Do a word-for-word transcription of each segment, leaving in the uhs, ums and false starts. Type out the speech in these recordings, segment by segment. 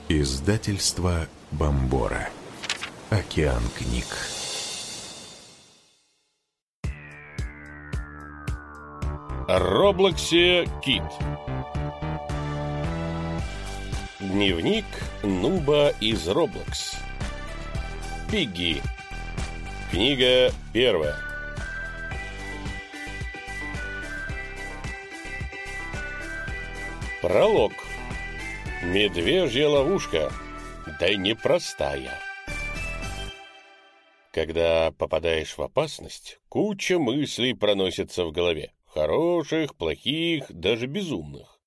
Издательство Бомбора. Океан книг. Роблоксе Кит. Дневник нуба из Роблокс. Пигги. Книга первая. Пролог. Медвежья ловушка. Да непростая. Когда попадаешь в опасность, куча мыслей проносится в голове. Хороших, плохих, даже безумных.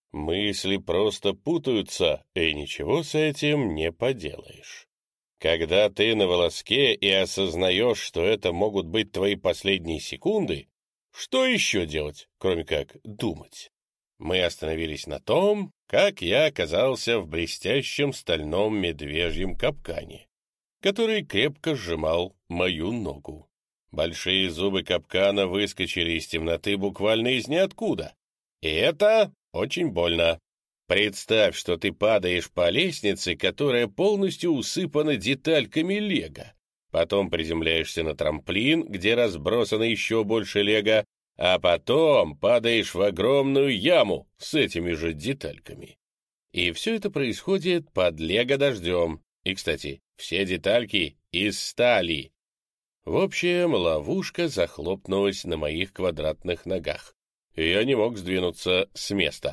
Мысли просто путаются, и ничего с этим не поделаешь. Когда ты на волоске и осознаешь, что это могут быть твои последние секунды, что еще делать, кроме как думать? Мы остановились на том, как я оказался в блестящем стальном медвежьем капкане, который крепко сжимал мою ногу. Большие зубы капкана выскочили из темноты буквально из ниоткуда. И это очень больно. Представь, что ты падаешь по лестнице, которая полностью усыпана детальками лего. Потом приземляешься на трамплин, где разбросано еще больше лего, а потом падаешь в огромную яму с этими же детальками. И все это происходит под лего-дождем. И, кстати, все детальки из стали. В общем, ловушка захлопнулась на моих квадратных ногах. И я не мог сдвинуться с места.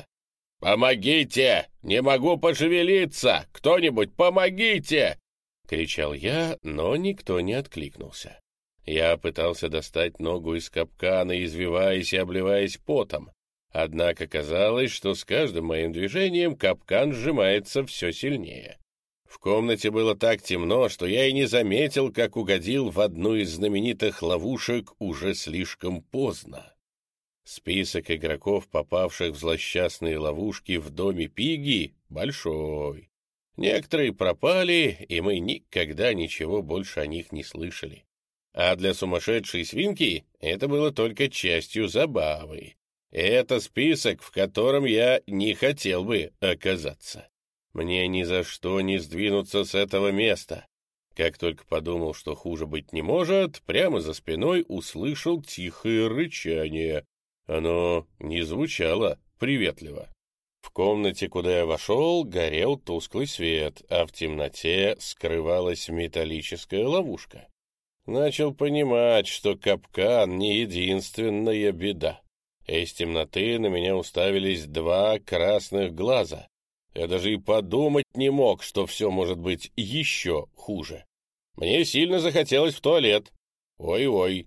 «Помогите! Не могу пошевелиться! Кто-нибудь, помогите!» — кричал я, но никто не откликнулся. Я пытался достать ногу из капкана, извиваясь и обливаясь потом. Однако казалось, что с каждым моим движением капкан сжимается все сильнее. В комнате было так темно, что я и не заметил, как угодил в одну из знаменитых ловушек уже слишком поздно. Список игроков, попавших в злосчастные ловушки в доме Пигги, большой. Некоторые пропали, и мы никогда ничего больше о них не слышали. А для сумасшедшей свинки это было только частью забавы. Это список, в котором я не хотел бы оказаться. Мне ни за что не сдвинуться с этого места. Как только подумал, что хуже быть не может, прямо за спиной услышал тихое рычание. Оно не звучало приветливо. В комнате, куда я вошел, горел тусклый свет, а в темноте скрывалась металлическая ловушка. Начал понимать, что капкан не единственная беда. Из темноты на меня уставились два красных глаза. Я даже и подумать не мог, что все может быть еще хуже. Мне сильно захотелось в туалет. Ой-ой.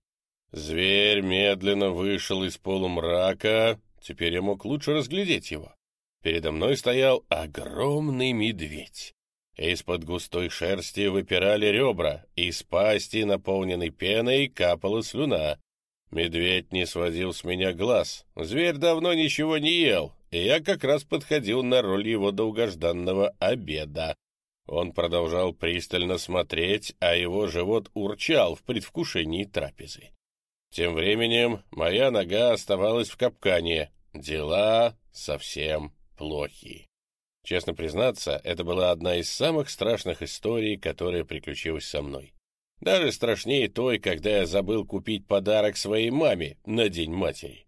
Зверь медленно вышел из полумрака. Теперь я мог лучше разглядеть его. Передо мной стоял огромный медведь. Из-под густой шерсти выпирали ребра, из пасти, наполненной пеной, капала слюна. Медведь не сводил с меня глаз. Зверь давно ничего не ел, и я как раз подходил на роль его долгожданного обеда. Он продолжал пристально смотреть, а его живот урчал в предвкушении трапезы. Тем временем моя нога оставалась в капкане. Дела совсем плохи. Честно признаться, это была одна из самых страшных историй, которая приключилась со мной. Даже страшнее той, когда я забыл купить подарок своей маме на День матери.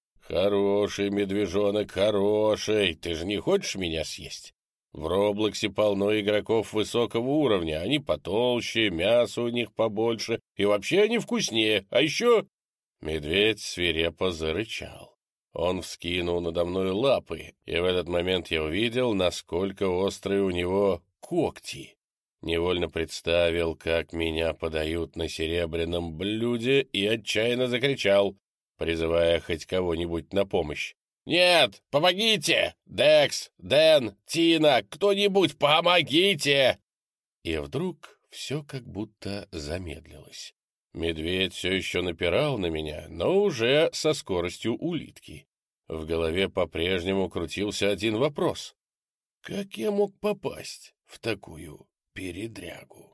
«Хороший медвежонок, хороший, ты же не хочешь меня съесть? В Роблоксе полно игроков высокого уровня, они потолще, мясо у них побольше, и вообще они вкуснее, а еще...» Медведь свирепо зарычал. Он вскинул надо мной лапы, и в этот момент я увидел, насколько острые у него когти. Невольно представил, как меня подают на серебряном блюде, и отчаянно закричал, призывая хоть кого-нибудь на помощь. «Нет, помогите! Декс, Дэн, Тина, кто-нибудь помогите!» И вдруг все как будто замедлилось. Медведь все еще напирал на меня, но уже со скоростью улитки. В голове по-прежнему крутился один вопрос. Как я мог попасть в такую передрягу?